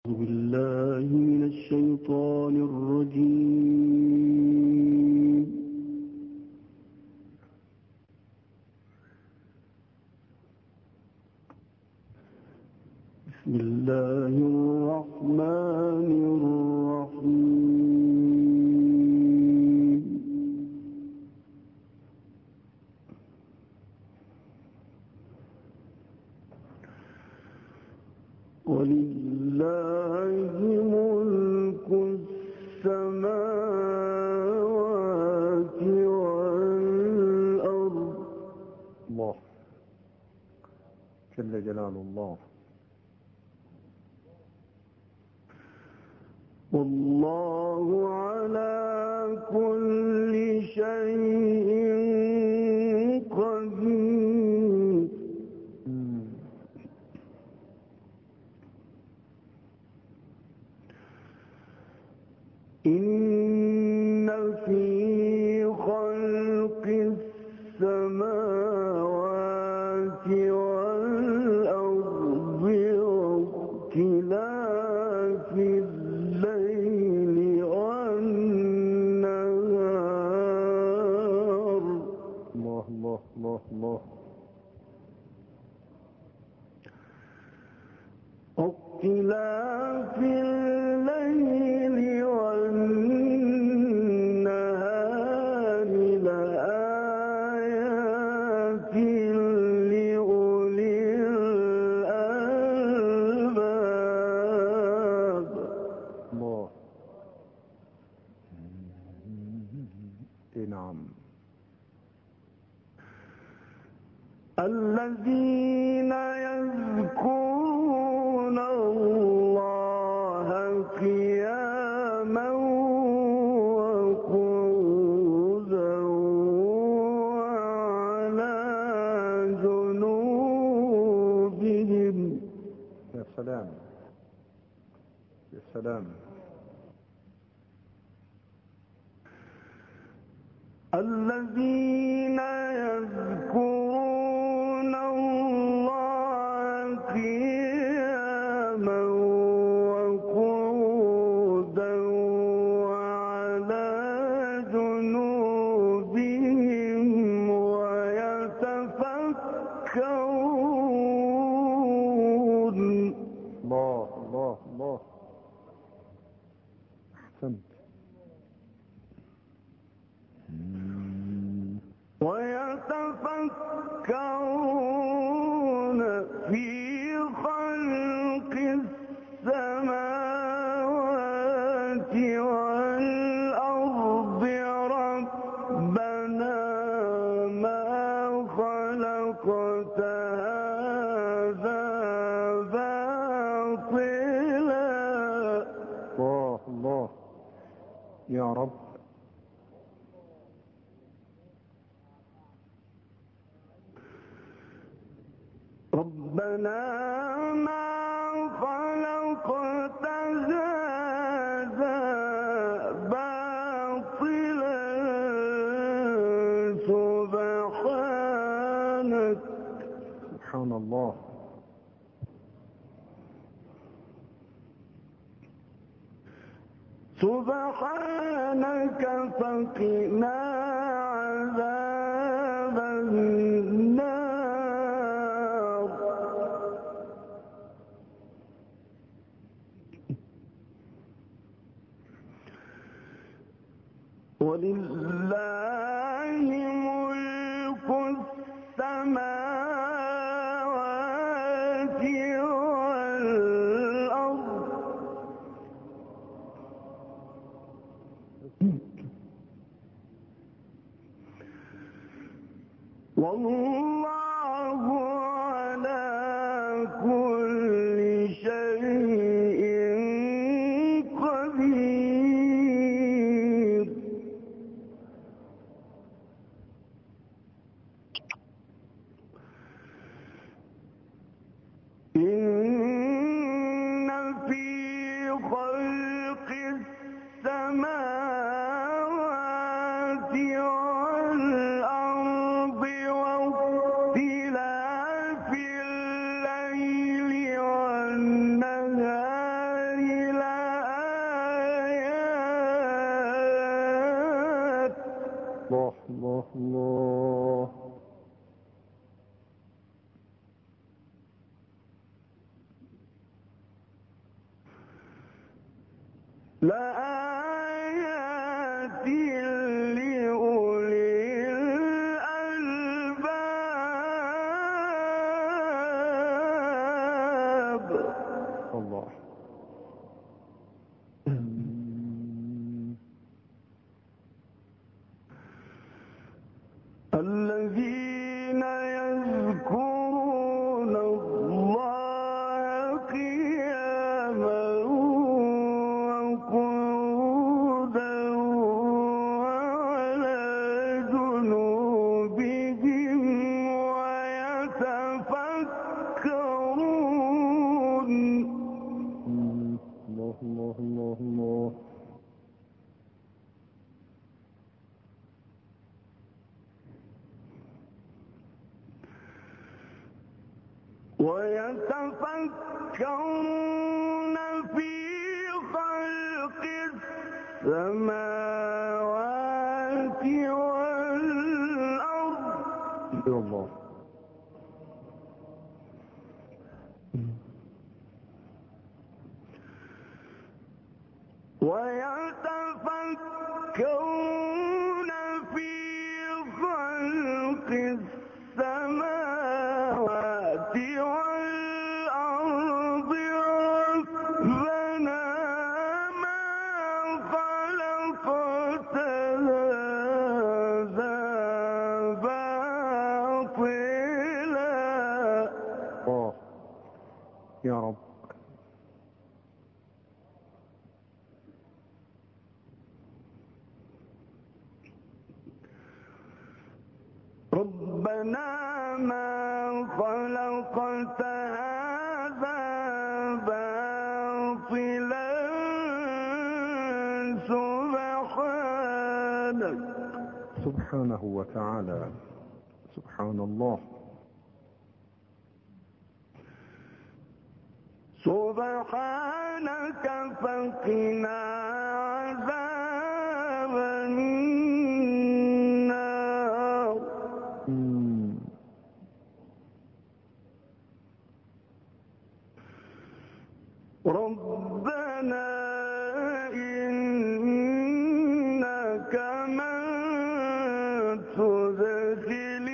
أعوذ بالله من الشيطان الرجيم. بسم الله الرحمن الرحيم. ولله ملك السماوات والأرض. الله جل جلال الله. والله على كل شيء قدير. إن في خلق السماوات والأرض واختلاف الليل والنهار. الله الله الله الله. واختلاف الليل والنهار لآيات لأولي الألباب. الله. نعم. الذين يذكرون الله قياما وقعودا وعلى جنوبهم. يا سلام يا سلام. الذين يذكرون الله قياما وقعودا وعلى جنوبهم ويتفكرون. الله الله الله. أحسنت. ويتفكرون في خلق السماوات والأرض ربنا ما خلقت هذا باطلا. الله الله يا رب. ربنا ما خلقت هذا باطلا سبحانك. سبحان الله. سبحانك فقنا عذاب النار. ولله ملك السماوات والأرض. والله على كل شيء قدير. إن في خلق السماوات والأرض الله. لآيات لأولي الألباب. الله. الذين يذكرون الله قياما وقعودا وعلى جنوبهم ويتفكرون. الله الله الله الله. ويتفكرون في خلق السماوات والأرض. الله. ويتفكرون في خلق السماوات والأرض ربنا ما خلقت هذا باطلا. يا رب. ربنا ما خلقت هذا باطلا سبحانك. سبحانه وتعالى. سبحان الله. سبحانك فقنا عذاب النار. ربنا إنك من تدخل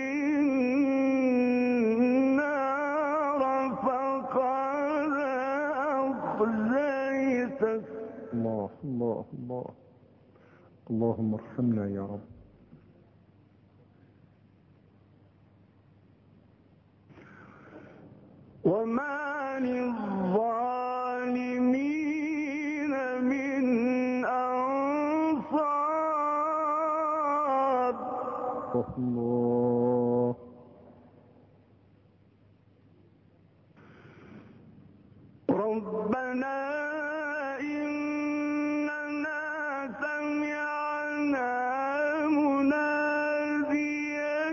النار فقد أخزيته. الله الله الله. اللهم ارحمنا يا رب. وما للظالمين من أنصار. الله. ربنا إننا سمعنا مناديا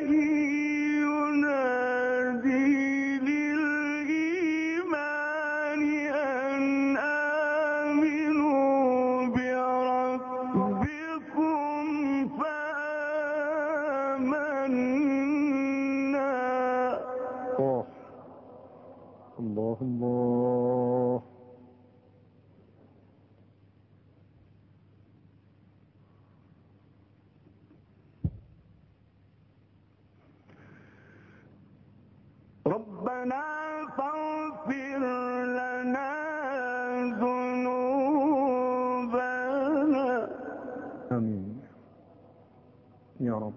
ينادي للإيمان أن آمنوا بربكم فآمنا. الله الله. ربنا فاغفر لنا ذنوبنا. آمين يا رب.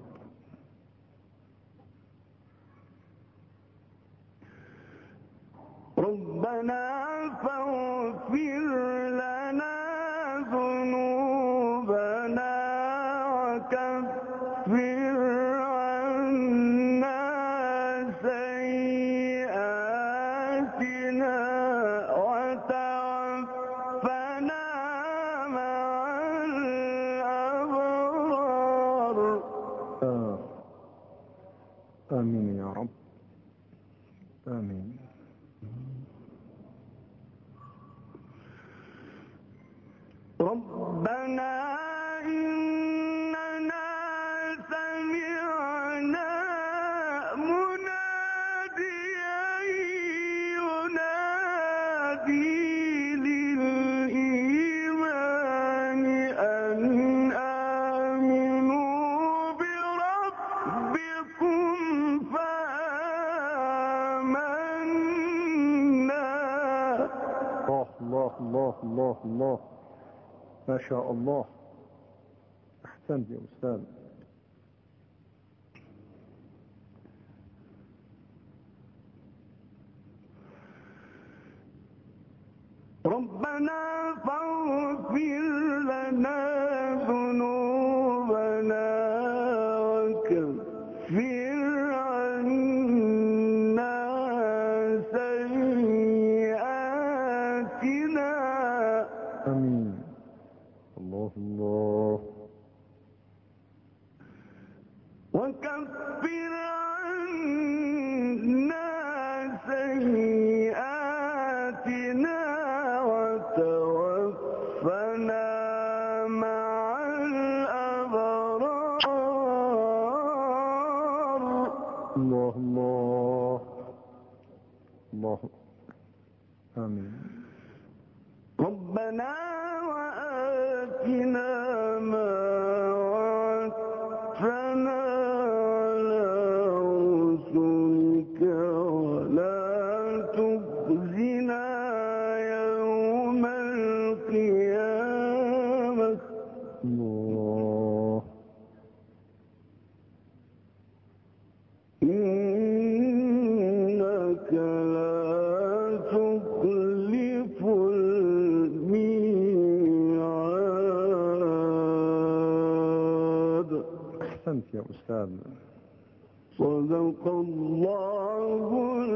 ربنا فاغفر لنا ذنوبنا وكفر عنا سيئاتنا وتوفنا مع الأبرار. آمين يا رب. آمين. ربنا إننا سمعنا الله الله الله، ما شاء الله. أحسنت يا أستاذ. ربنا فاغفر لنا ذنوبنا وكفر عنا سيئاتنا. آمين. الله الله. وكفر عنا سيئاتنا وتوفنا مع الأبرار. الله الله الله. آمين. ربنا وآتنا ما وعدتنا على رسلك ولا تخزنا يوم القيامة. الله. إنك لا تخلف الميعاد. أحسنت يا أستاذ. صدق الله